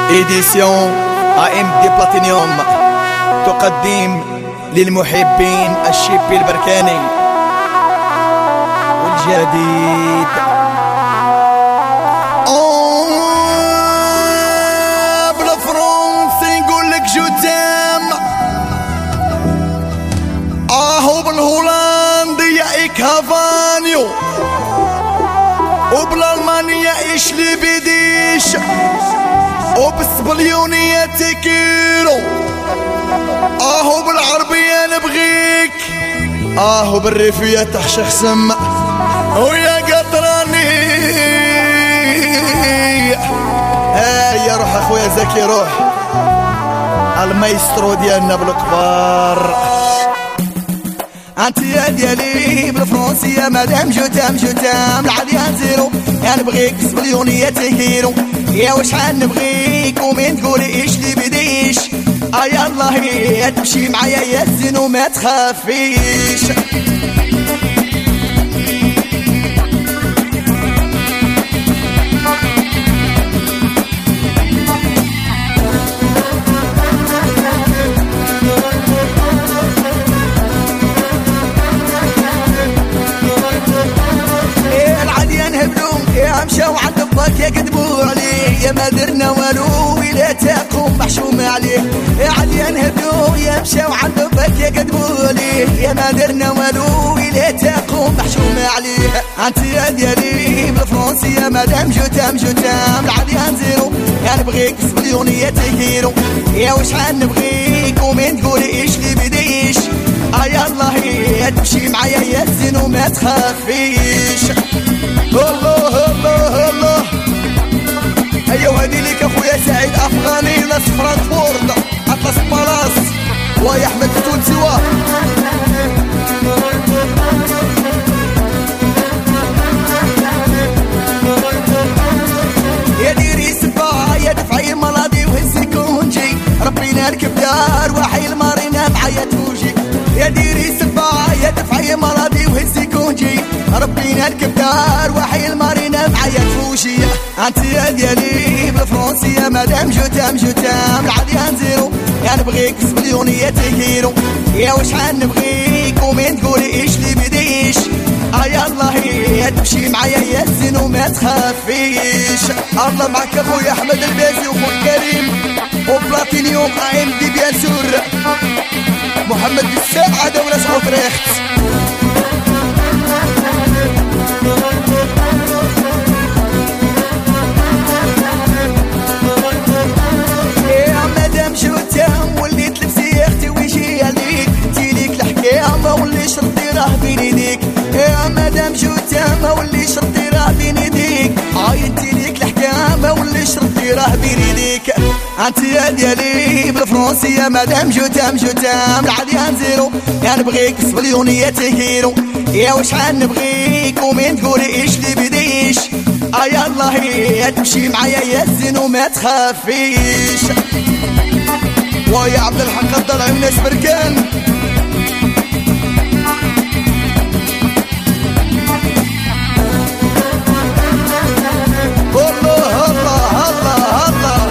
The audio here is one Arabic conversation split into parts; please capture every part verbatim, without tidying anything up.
إديسيون أ إم دي بلاتينيوم تقدم للمحبين الشيبي البركاني والجديد. بالفرنسي نقولك جوتام، اهو بالهولندية إيك هافانيو، وبالألمانية إيش لي بديش، وبالسبليونية تكيلو، اهو بالعربية نبغيك، اهو بالريفية تحشخ سم ويا قطراني. هيا روح اخويا زكي روح، المايسترو ديالنا بالكبار. انت يا ديالي بالفرنسية مادام جوتام جوتام العادية زيرو، يا نبغيك سبليونية تكيلو، يا وشحال نبغيك ومين تقولي ايش لي بديش، اه يالله هي تمشي معايا يا الزين وما تخافيش. يا مشاو عند باك يا كذبوا عليه، يا ما درنا والو ولا تاقوم محشوم عليه. يا عليا نهبلو يا مشاو عند باك يا كذبوا عليه، يا ما درنا والو ولا تاقوم محشوم عليه. انت يا ديالي بالفرنسية مادام جوتام جوتام العادية نزيرو، يا نبغيك سبليونية تكيرو، يا وشحال نبغيك ومين تقولي ايش لي بديش، اه يالله هي تمشي معايا يا الزين وما تخافيش. الله الله الله، هيا وهدي ليك اخويا سعيد افغاني ناس فرانكفورت اطلس بالاس ويا احمد التونسي واه. يا ديري سبا يا دفعي ملاضي وهزي كونجي، ربي نركب دار وحي المارينا معايا توجي. يا ديري سبا يا دفعي ملاضي وهزي كونجي، ربي نركب دار وحي المارينا معايا تفوشي. انت يا ديالي بالفرنسية مادام جوتام جوتام العادية نزيرو، يا نبغيك سبليونية تكيرو، يا وشحال نبغيك ومين تقولي ايش لي بديش، اه يالله هي تمشي معايا يا الزين وما تخافيش. الله معك اخويا احمد الباسي وخويا كريم وبلاتينيوم ا ام دي بيان سور، محمد الساعدة وناس اوتريخت. يا مادام جوتام وليت لبسي اختي ويجي عليك، تيليك الحكاية ولي شرطي راه بين يديك. يا مادام جوتام ولي شرطي راه بين يديك، عايدتي ليك الحكاية ولي شرطي راه بين يديك. انت يا ديالي بالفرنسية مادام جوتام جوتام العادية نزيرو، يا نبغيك سبليونية تكيرو، يا وشحال نبغيك ومين تقولي ايش لي بديش، اه يالله هي تمشي معايا يا الزين وما تخافيش. ويا عبد الحق الضلع الناس بركان. الله الله الله الله،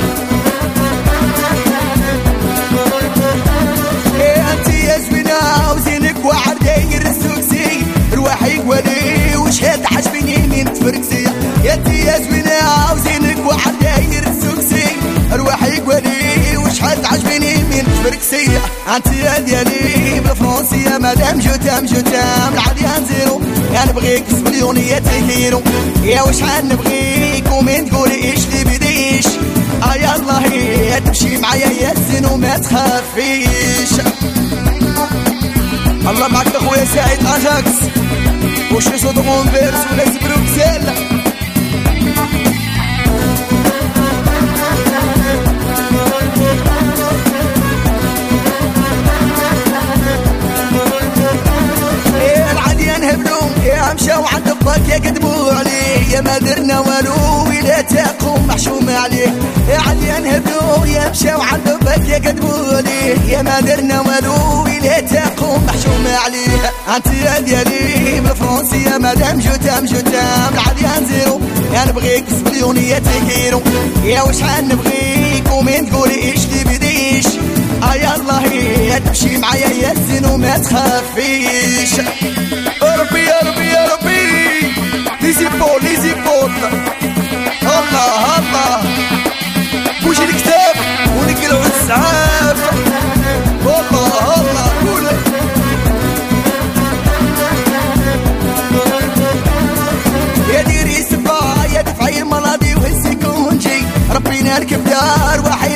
ايه انت يا زوينة وزينك وعر داير السوكسي، رواحي قولي وشهاد عجبني من تفركسي. يا انت يا زوينة وزينك وعر داير السوكسي، رواحي قولي وشهاد عجبني من تفركسي. انت يا ديالي بالفرنسية مادام جوتام جوتام العادية نزيرو، يا نبغيك سبليونية تكيرو، يا وشحال نبغيك ومين تقولي ايش لي بديش، اه يالله هي تمشي معايا يا الزين وما تخافيش. الله معك اخويا سعيد اجاكس وشي صوت غونفيرس وناس بروكسل. ايه العادية نهبلو يا مشاو عند باك يا كذبوا عليه، يا ما درنا والو ولا تاقوم محشوم عليه. يا عادية نهبلو يا مشاو عند باك يا كذبوا عليه، يا ما درنا والو ولا تاقوم محشوم عليه. انت يا ديالي بالفرنسية مادام جوتام جوتام العادية نزيرو، يا نبغيك سبليونية تكيرو، يا وشحال نبغيك زين تقولي ايش تبديش اه يلا هي تمشي معايا يا الزين وما تخافيش. ربي يا ربي يا ربي ليزي بول ليزي بول الله الله بوجي الكتاب ونقلعوا السعاف الله الله قول يا ديري سبا يا دفعي الماضي وهزي كونجي ربي نركب دار واحد